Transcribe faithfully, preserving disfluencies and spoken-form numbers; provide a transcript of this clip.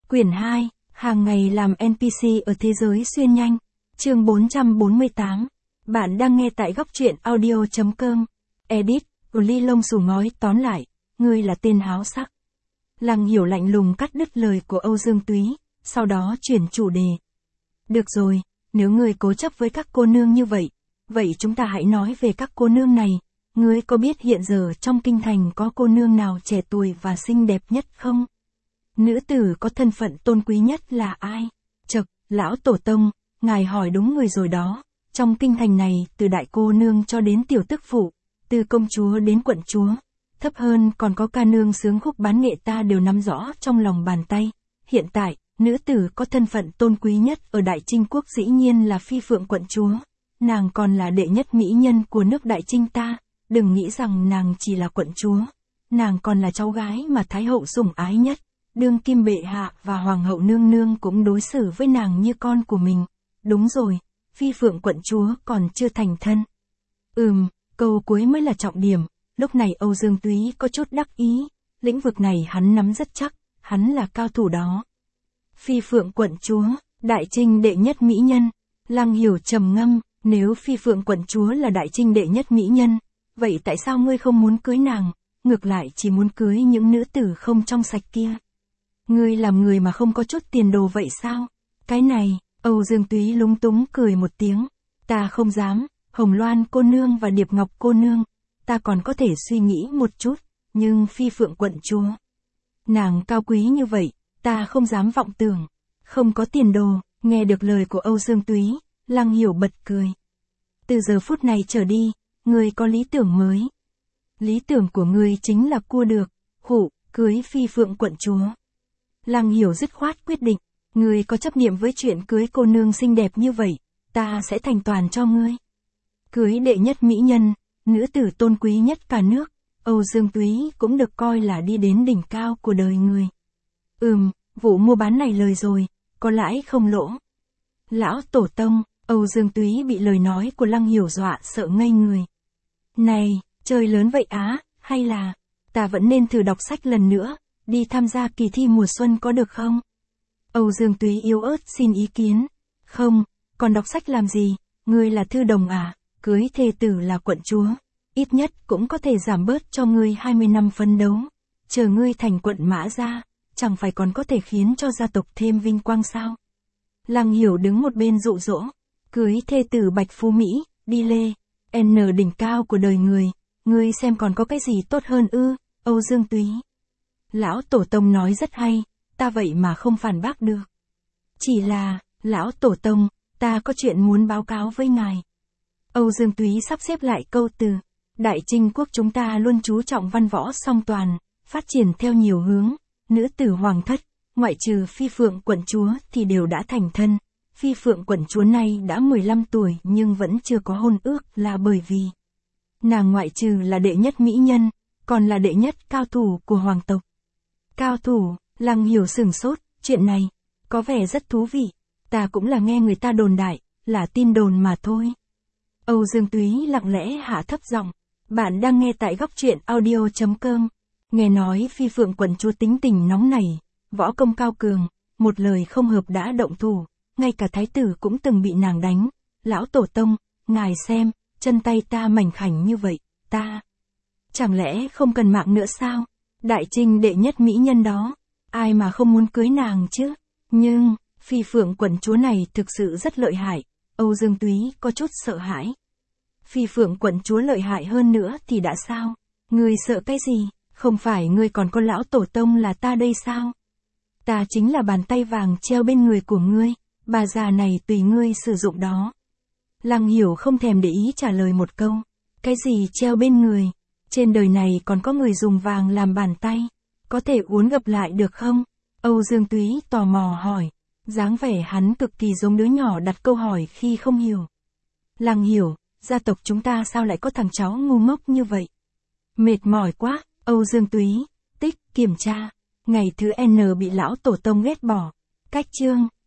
Quyển hai, hàng ngày làm en pê xê ở thế giới xuyên nhanh. Chương bốn trăm bốn mươi tám. Bạn đang nghe tại góc truyện audio chấm com. Edit, Ly lông xù ngói tóm lại, ngươi là tên háo sắc. Lăng Hiểu lạnh lùng cắt đứt lời của Âu Dương Túy, sau đó chuyển chủ đề. Được rồi, nếu ngươi cố chấp với các cô nương như vậy, vậy chúng ta hãy nói về các cô nương này. Ngươi có biết hiện giờ trong kinh thành có cô nương nào trẻ tuổi và xinh đẹp nhất không? Nữ tử có thân phận tôn quý nhất là ai? Chậc, lão tổ tông, ngài hỏi đúng người rồi đó. Trong kinh thành này, từ đại cô nương cho đến tiểu tức phụ, từ công chúa đến quận chúa, thấp hơn còn có ca nương sướng khúc bán nghệ ta đều nắm rõ trong lòng bàn tay. Hiện tại, nữ tử có thân phận tôn quý nhất ở Đại Trinh quốc dĩ nhiên là Phi Phượng quận chúa. Nàng còn là đệ nhất mỹ nhân của nước Đại Trinh ta. Đừng nghĩ rằng nàng chỉ là quận chúa. Nàng còn là cháu gái mà Thái hậu sủng ái nhất. Đương kim bệ hạ và hoàng hậu nương nương cũng đối xử với nàng như con của mình. Đúng rồi, Phi Phượng quận chúa còn chưa thành thân. Ừm, câu cuối mới là trọng điểm. Lúc này Âu Dương Túy có chút đắc ý. Lĩnh vực này hắn nắm rất chắc, hắn là cao thủ đó. Phi Phượng quận chúa, Đại Trinh đệ nhất mỹ nhân. Lăng Hiểu trầm ngâm, nếu Phi Phượng quận chúa là Đại Trinh đệ nhất mỹ nhân, vậy tại sao ngươi không muốn cưới nàng, ngược lại chỉ muốn cưới những nữ tử không trong sạch kia? Ngươi làm người mà không có chút tiền đồ vậy sao? Cái này, Âu Dương Túy lúng túng cười một tiếng. Ta không dám, Hồng Loan cô nương và Điệp Ngọc cô nương, ta còn có thể suy nghĩ một chút, nhưng Phi Phượng quận chúa, nàng cao quý như vậy, ta không dám vọng tưởng. Không có tiền đồ, nghe được lời của Âu Dương Túy, Lăng Hiểu bật cười. Từ giờ phút này trở đi, ngươi có lý tưởng mới. Lý tưởng của ngươi chính là cua được, hụ, cưới Phi Phượng quận chúa. Lăng Hiểu dứt khoát quyết định, ngươi có chấp niệm với chuyện cưới cô nương xinh đẹp như vậy, ta sẽ thành toàn cho ngươi. Cưới đệ nhất mỹ nhân, nữ tử tôn quý nhất cả nước, Âu Dương Túy cũng được coi là đi đến đỉnh cao của đời người. Ừm, vụ mua bán này lời rồi, có lãi không lỗ. Lão tổ tông, Âu Dương Túy bị lời nói của Lăng Hiểu dọa sợ ngây người. Này, trời lớn vậy á, hay là, ta vẫn nên thử đọc sách lần nữa, đi tham gia kỳ thi mùa xuân có được không? Âu Dương Túy yếu ớt xin ý kiến. Không, còn đọc sách làm gì, ngươi là thư đồng à, cưới thê tử là quận chúa, ít nhất cũng có thể giảm bớt cho ngươi hai mươi năm phấn đấu. Chờ ngươi thành quận mã ra, chẳng phải còn có thể khiến cho gia tộc thêm vinh quang sao? Lăng Hiểu đứng một bên dụ dỗ, cưới thê tử Bạch Phú Mỹ, đi lê, N đỉnh cao của đời người, ngươi xem còn có cái gì tốt hơn ư? Âu Dương Túy. Lão tổ tông nói rất hay, ta vậy mà không phản bác được. Chỉ là, lão tổ tông, ta có chuyện muốn báo cáo với ngài. Âu Dương Túy sắp xếp lại câu từ. Đại Trinh quốc chúng ta luôn chú trọng văn võ song toàn, phát triển theo nhiều hướng. Nữ tử hoàng thất, ngoại trừ Phi Phượng quận chúa thì đều đã thành thân. Phi Phượng quận chúa này đã mười lăm tuổi nhưng vẫn chưa có hôn ước là bởi vì nàng ngoại trừ là đệ nhất mỹ nhân, còn là đệ nhất cao thủ của hoàng tộc. Cao thủ, Lăng Hiểu sửng sốt, chuyện này có vẻ rất thú vị, ta cũng là nghe người ta đồn đại, là tin đồn mà thôi. Âu Dương Túy lặng lẽ hạ thấp giọng, bạn đang nghe tại góc truyện audio chấm com. Nghe nói Phi Phượng quận chúa tính tình nóng nảy, võ công cao cường, một lời không hợp đã động thủ, ngay cả thái tử cũng từng bị nàng đánh. Lão tổ tông, ngài xem, chân tay ta mảnh khảnh như vậy, ta chẳng lẽ không cần mạng nữa sao? Đại Trinh đệ nhất mỹ nhân đó, ai mà không muốn cưới nàng chứ? Nhưng, Phi Phượng quận chúa này thực sự rất lợi hại. Âu Dương Túy có chút sợ hãi. Phi Phượng quận chúa lợi hại hơn nữa thì đã sao? Ngươi sợ cái gì? Không phải ngươi còn có lão tổ tông là ta đây sao? Ta chính là bàn tay vàng treo bên người của ngươi, bà già này tùy ngươi sử dụng đó. Lăng Hiểu không thèm để ý trả lời một câu. Cái gì treo bên người? Trên đời này còn có người dùng vàng làm bàn tay, có thể uốn gập lại được không? Âu Dương Túy tò mò hỏi, dáng vẻ hắn cực kỳ giống đứa nhỏ đặt câu hỏi khi không hiểu. Lăng Hiểu, gia tộc chúng ta sao lại có thằng cháu ngu ngốc như vậy? Mệt mỏi quá. Âu Dương Túy, tích, kiểm tra, ngày thứ N bị lão tổ tông ghét bỏ. Cách chương.